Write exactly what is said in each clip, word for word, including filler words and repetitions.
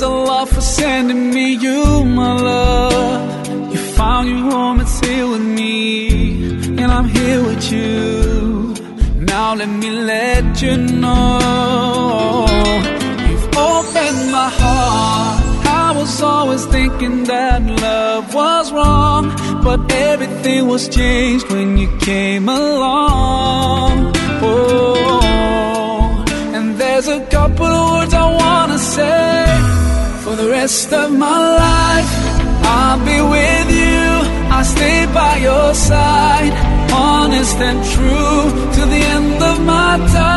Allah for sending me you, my love. You found your home, it's here with me, and I'm here with you. Now let me let you know, you've opened my heart. I was always thinking that love was wrong, but everything was changed when you came along. Oh, and there's a couple of words I wanna say. For the rest of my life, I'll be with you. I'll stay by your side, honest and true, to the end of my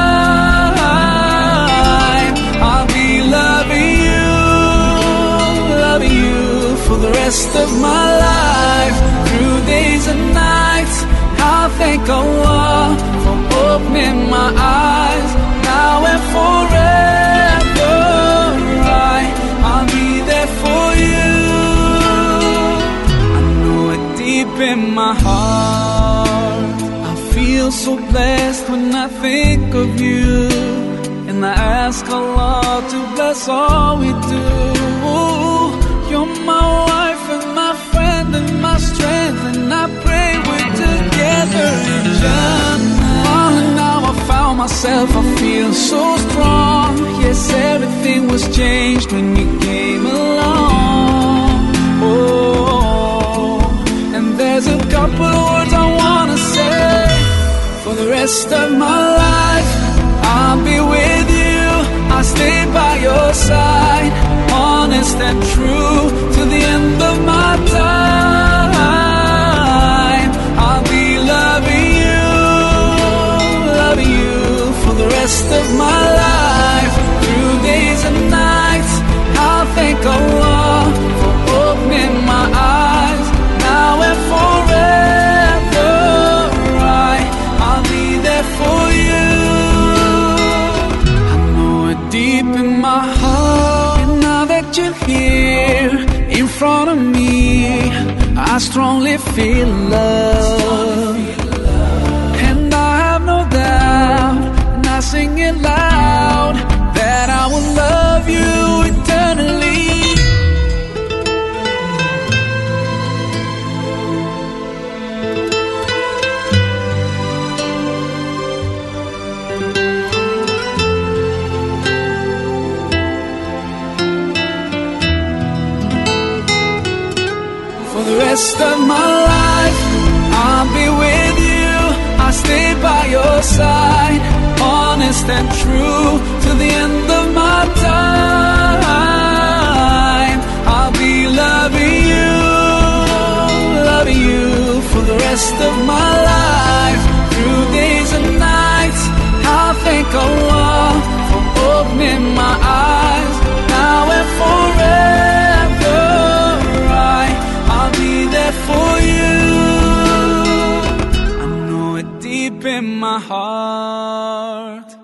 time. I'll be loving you, loving you for the rest of my life. Through days and nights, I'll thank Allah for opening my eyes. Now and forever, I, I'll be there for you. I know it deep in my heart. I feel so blessed when I think of you, and I ask Allah to bless all we do. You're my wife and my friend and my strength, and I pray we're together in Jannah. Oh, now I found myself, I feel so strong. Yes, everything was changed when you came along. Oh, and there's a couple of words I wanna say. For the rest of my life, I'll be with you. I'll stay by your side, honest and true, to the end of my time. I'll be loving you, loving you for the rest of my life. Through days and nights, I'll thank Allah for opening my eyes. Now and forever, I, I'll be there for you. I know it deep in my heart. And now that you're here in front of me, I strongly feel love. And I have no doubt, and I sing it loud, that I will love you eternally. For the rest of my life, I'll be with you. I'll stay by your side, honest and true, to the end of my time. I'll be loving you, loving you for the rest of my life. Through days and nights, I'll thank Allah for opening my eyes. Now and forever, I, I'll be there for you. I know it deep in my heart.